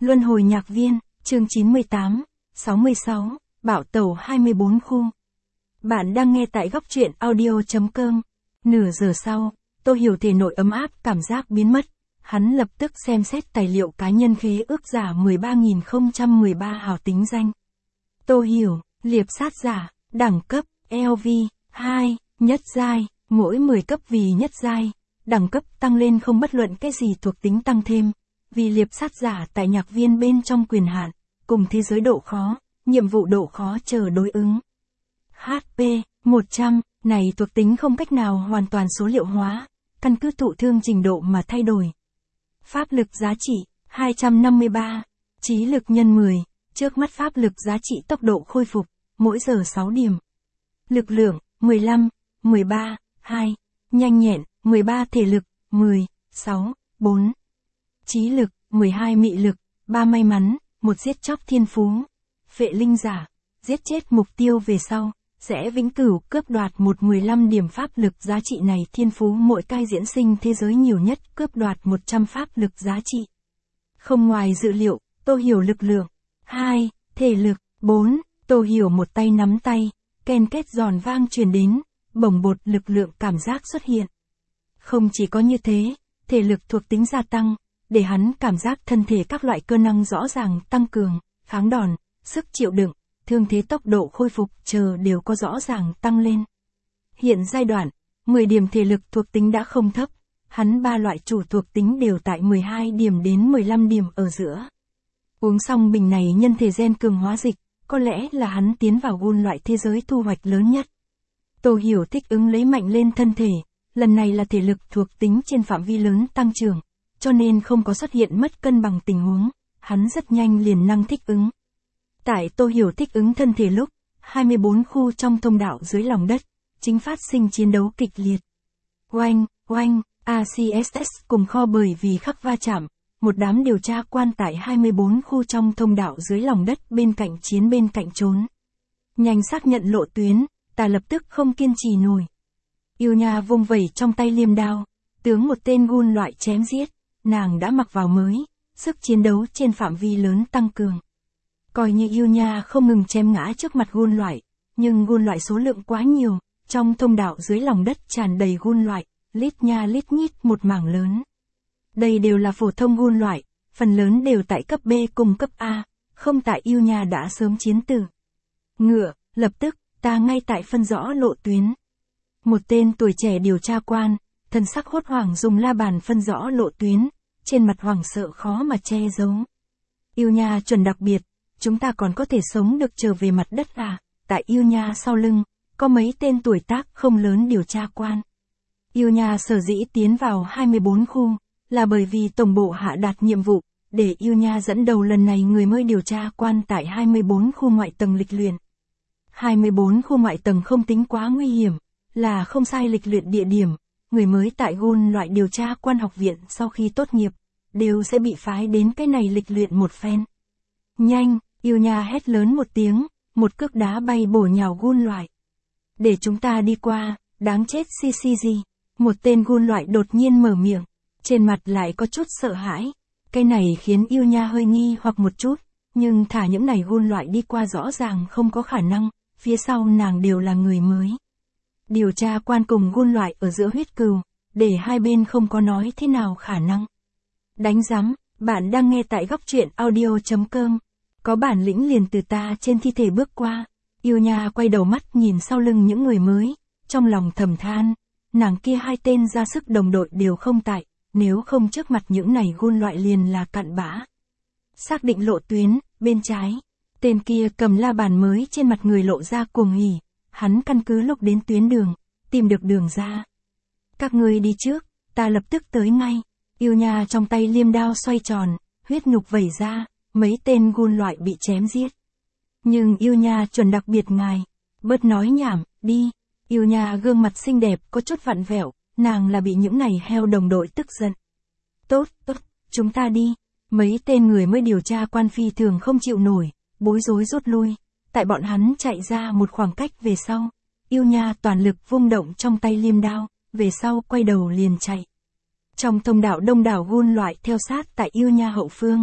Luân hồi nhạc viên, chương 98, 66, Bảo Tẩu 24 khu. Bạn đang nghe tại góc truyện audio.com. Nửa giờ sau, Tô Hiểu thể nội ấm áp cảm giác biến mất. Hắn lập tức xem xét tài liệu cá nhân khế ước giả 13.013 hào tính danh. Tô Hiểu, liệp sát giả, đẳng cấp, LV, 2, nhất giai, mỗi 10 cấp vì nhất giai, đẳng cấp tăng lên không bất luận cái gì thuộc tính tăng thêm. Vì liệp sát giả tại nhạc viên bên trong quyền hạn, cùng thế giới độ khó, nhiệm vụ độ khó chờ đối ứng. HP, 100, này thuộc tính không cách nào hoàn toàn số liệu hóa, căn cứ thụ thương trình độ mà thay đổi. Pháp lực giá trị, 253, trí lực nhân 10, trước mắt pháp lực giá trị tốc độ khôi phục, mỗi giờ 6 điểm. Lực lượng, 15, 13, 2, nhanh nhẹn, 13 thể lực, 10, 6, 4. Trí lực, 12 mị lực, 3 may mắn, 1 giết chóc thiên phú. Phệ linh giả, giết chết mục tiêu về sau, sẽ vĩnh cửu cướp đoạt 15 điểm pháp lực giá trị này thiên phú mỗi cai diễn sinh thế giới nhiều nhất cướp đoạt 100 pháp lực giá trị. Không ngoài dự liệu, Tô Hiểu lực lượng. 2, thể lực. 4, Tô Hiểu một tay nắm tay, ken kết giòn vang truyền đến, bồng bột lực lượng cảm giác xuất hiện. Không chỉ có như thế, thể lực thuộc tính gia tăng, để hắn cảm giác thân thể các loại cơ năng rõ ràng tăng cường, kháng đòn, sức chịu đựng, thương thế tốc độ khôi phục chờ đều có rõ ràng tăng lên. Hiện giai đoạn, 10 điểm thể lực thuộc tính đã không thấp, hắn 3 loại chủ thuộc tính đều tại 12 điểm đến 15 điểm ở giữa. Uống xong bình này nhân thể gen cường hóa dịch, có lẽ là hắn tiến vào gun loại thế giới thu hoạch lớn nhất. Tô Hiểu thích ứng lấy mạnh lên thân thể, lần này là thể lực thuộc tính trên phạm vi lớn tăng trưởng, cho nên không có xuất hiện mất cân bằng tình huống, hắn rất nhanh liền năng thích ứng. Tại Tô Hiểu thích ứng thân thể lúc, 24 khu trong thông đạo dưới lòng đất, chính phát sinh chiến đấu kịch liệt. Oanh, oanh, ACSS cùng kho bởi vì khắc va chạm, một đám điều tra quan tại 24 khu trong thông đạo dưới lòng đất bên cạnh chiến bên cạnh trốn. Nhanh xác nhận lộ tuyến, ta lập tức không kiên trì nổi. Yêu Nha vung vẩy trong tay liềm đao, tướng một tên gun loại chém giết, nàng đã mặc vào mới, sức chiến đấu trên phạm vi lớn tăng cường. Coi như Yêu Nha không ngừng chém ngã trước mặt gun loại, nhưng gun loại số lượng quá nhiều, trong thông đạo dưới lòng đất tràn đầy gun loại, lít nha lít nhít một mảng lớn. Đây đều là phổ thông gun loại, phần lớn đều tại cấp B cùng cấp A, không tại Yêu Nha đã sớm chiến tử. Ngựa, lập tức, ta ngay tại phân rõ lộ tuyến. Một tên tuổi trẻ điều tra quan, thân sắc hốt hoảng dùng la bàn phân rõ lộ tuyến, trên mặt hoảng sợ khó mà che giấu. Yêu Nha chuẩn đặc biệt, chúng ta còn có thể sống được trở về mặt đất à? Tại Yêu Nha sau lưng, có mấy tên tuổi tác không lớn điều tra quan. Yêu Nha sở dĩ tiến vào 24 khu, là bởi vì tổng bộ hạ đạt nhiệm vụ, để Yêu Nha dẫn đầu lần này người mới điều tra quan tại 24 khu ngoại tầng lịch luyện. 24 khu ngoại tầng không tính quá nguy hiểm, là không sai lịch luyện địa điểm, người mới tại gun loại điều tra quan học viện sau khi tốt nghiệp, đều sẽ bị phái đến cái này lịch luyện một phen. Nhanh, Yêu Nha hét lớn một tiếng, một cước đá bay bổ nhào gun loại. Để chúng ta đi qua, đáng chết CCG. Một tên gun loại đột nhiên mở miệng, trên mặt lại có chút sợ hãi. Cái này khiến Yêu Nha hơi nghi hoặc một chút, nhưng thả những này gun loại đi qua rõ ràng không có khả năng, phía sau nàng đều là người mới. Điều tra quan cùng gun loại ở giữa huyết cừu, để hai bên không có nói thế nào khả năng. Đánh giám, bạn đang nghe tại góc truyện audio.com. Có bản lĩnh liền từ ta trên thi thể bước qua. Yêu Nha quay đầu mắt nhìn sau lưng những người mới, trong lòng thầm than, nàng kia hai tên ra sức đồng đội đều không tại, nếu không trước mặt những này gun loại liền là cặn bã. Xác định lộ tuyến, bên trái, tên kia cầm la bàn mới trên mặt người lộ ra cuồng hỉ, hắn căn cứ lúc đến tuyến đường, tìm được đường ra. Các ngươi đi trước, ta lập tức tới ngay. Yêu Nha trong tay liêm đao xoay tròn, huyết nhục vẩy ra, mấy tên gun loại bị chém giết. Nhưng Yêu Nha chuẩn đặc biệt ngài, bớt nói nhảm, đi. Yêu Nha gương mặt xinh đẹp có chút vặn vẹo, nàng là bị những này heo đồng đội tức giận. Tốt, chúng ta đi. Mấy tên người mới điều tra quan phi thường không chịu nổi, bối rối rút lui. Tại bọn hắn chạy ra một khoảng cách về sau, Yêu Nha toàn lực vung động trong tay liêm đao, về sau quay đầu liền chạy. Trong thông đạo đông đảo gun loại theo sát tại Yêu Nha hậu phương,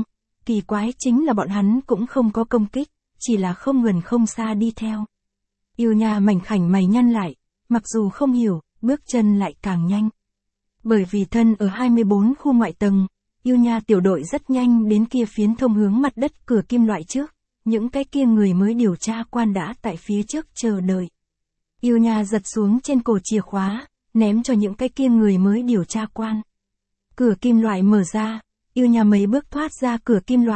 kỳ quái chính là bọn hắn cũng không có công kích, chỉ là không gần không xa đi theo. Yêu Nha mảnh khảnh mày nhăn lại, mặc dù không hiểu, bước chân lại càng nhanh. Bởi vì thân ở 24 khu ngoại tầng, Yêu Nha tiểu đội rất nhanh đến kia phiến thông hướng mặt đất cửa kim loại trước, những cái kia người mới điều tra quan đã tại phía trước chờ đợi. Yêu Nha giật xuống trên cổ chìa khóa, ném cho những cái kia người mới điều tra quan. Cửa kim loại mở ra, Yêu Nha mấy bước thoát ra cửa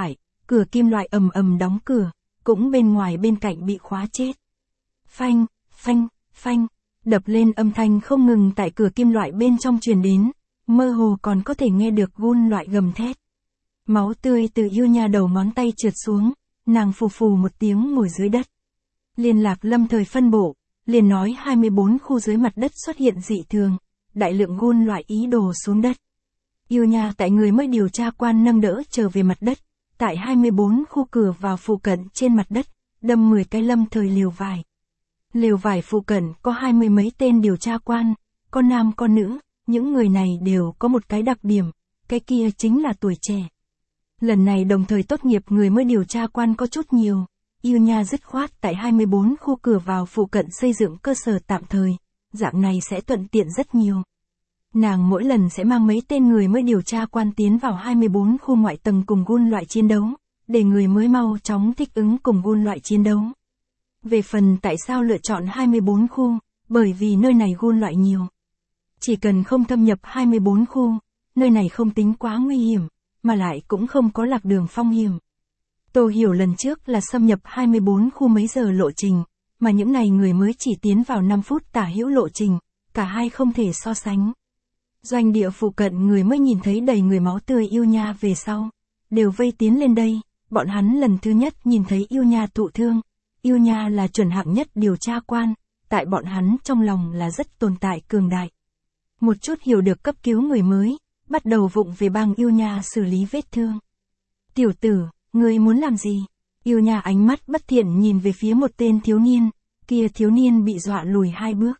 kim loại ầm ầm đóng cửa, cũng bên ngoài bên cạnh bị khóa chết. Phanh, phanh, phanh, đập lên âm thanh không ngừng tại cửa kim loại bên trong truyền đến, mơ hồ còn có thể nghe được gun loại gầm thét. Máu tươi từ Yêu Nha đầu ngón tay trượt xuống, nàng phù phù một tiếng ngồi dưới đất. Liên lạc lâm thời phân bộ, liền nói 24 khu dưới mặt đất xuất hiện dị thường, đại lượng gun loại ý đồ xuống đất. Yêu Nha tại người mới điều tra quan nâng đỡ trở về mặt đất, tại 24 khu cửa vào phụ cận trên mặt đất, đâm 10 cái lâm thời liều vải. Liều vải phụ cận có 20 mấy tên điều tra quan, có nam có nữ, những người này đều có một cái đặc điểm, cái kia chính là tuổi trẻ. Lần này đồng thời tốt nghiệp người mới điều tra quan có chút nhiều, Yêu Nha dứt khoát tại 24 khu cửa vào phụ cận xây dựng cơ sở tạm thời, dạng này sẽ thuận tiện rất nhiều. Nàng mỗi lần sẽ mang mấy tên người mới điều tra quan tiến vào 24 khu ngoại tầng cùng gun loại chiến đấu, để người mới mau chóng thích ứng cùng gun loại chiến đấu. Về phần tại sao lựa chọn 24 khu, bởi vì nơi này gun loại nhiều. Chỉ cần không thâm nhập 24 khu, nơi này không tính quá nguy hiểm, mà lại cũng không có lạc đường phong hiểm. Tô Hiểu lần trước là xâm nhập 24 khu mấy giờ lộ trình, mà những này người mới chỉ tiến vào 5 phút tả hữu lộ trình, cả hai không thể so sánh. Doanh địa phụ cận người mới nhìn thấy đầy người máu tươi Yêu Nha về sau, đều vây tiến lên đây, bọn hắn lần thứ nhất nhìn thấy Yêu Nha thụ thương. Yêu Nha là chuẩn hạng nhất điều tra quan, tại bọn hắn trong lòng là rất tồn tại cường đại. Một chút hiểu được cấp cứu người mới, bắt đầu vụng về bang Yêu Nha xử lý vết thương. Tiểu tử, ngươi muốn làm gì? Yêu Nha ánh mắt bất thiện nhìn về phía một tên thiếu niên, kia thiếu niên bị dọa lùi 2 bước.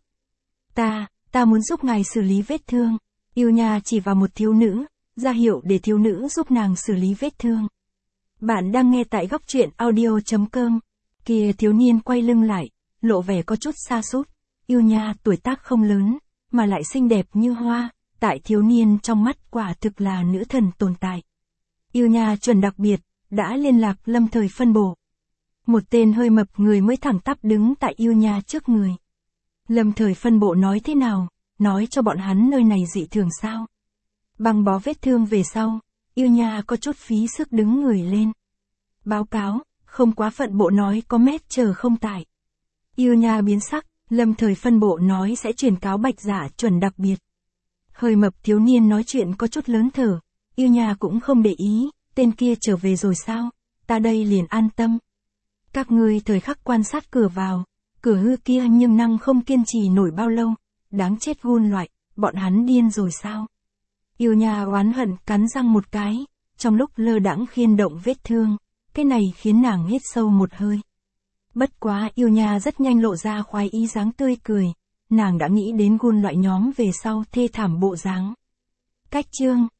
Ta muốn giúp ngài xử lý vết thương. Yêu Nha chỉ vào một thiếu nữ, ra hiệu để thiếu nữ giúp nàng xử lý vết thương. Bạn đang nghe tại góc truyện audio.com. Kia thiếu niên quay lưng lại, lộ vẻ có chút xa sút. Yêu Nha tuổi tác không lớn, mà lại xinh đẹp như hoa, tại thiếu niên trong mắt quả thực là nữ thần tồn tại. Yêu Nha chuẩn đặc biệt, đã liên lạc lâm thời phân bổ. Một tên hơi mập người mới thẳng tắp đứng tại Yêu Nha trước người. Lâm thời phân bộ nói thế nào, nói cho bọn hắn nơi này dị thường sao. Băng bó vết thương về sau, Yêu Nha có chút phí sức đứng người lên. Báo cáo, không quá phận bộ nói có mét chờ không tại. Yêu Nha biến sắc, lâm thời phân bộ nói sẽ truyền cáo Bạch Giả chuẩn đặc biệt. Hơi mập thiếu niên nói chuyện có chút lớn thở, Yêu Nha cũng không để ý, tên kia trở về rồi sao, ta đây liền an tâm. Các ngươi thời khắc quan sát cửa vào, cửa hư kia nhưng năng không kiên trì nổi bao lâu, đáng chết gun loại, bọn hắn điên rồi sao. Yêu Nha oán hận cắn răng một cái, trong lúc lơ đãng khiên động vết thương, cái này khiến nàng hít sâu một hơi. Bất quá Yêu Nha rất nhanh lộ ra khoái ý dáng tươi cười, nàng đã nghĩ đến gun loại nhóm về sau thê thảm bộ dáng. Cách chương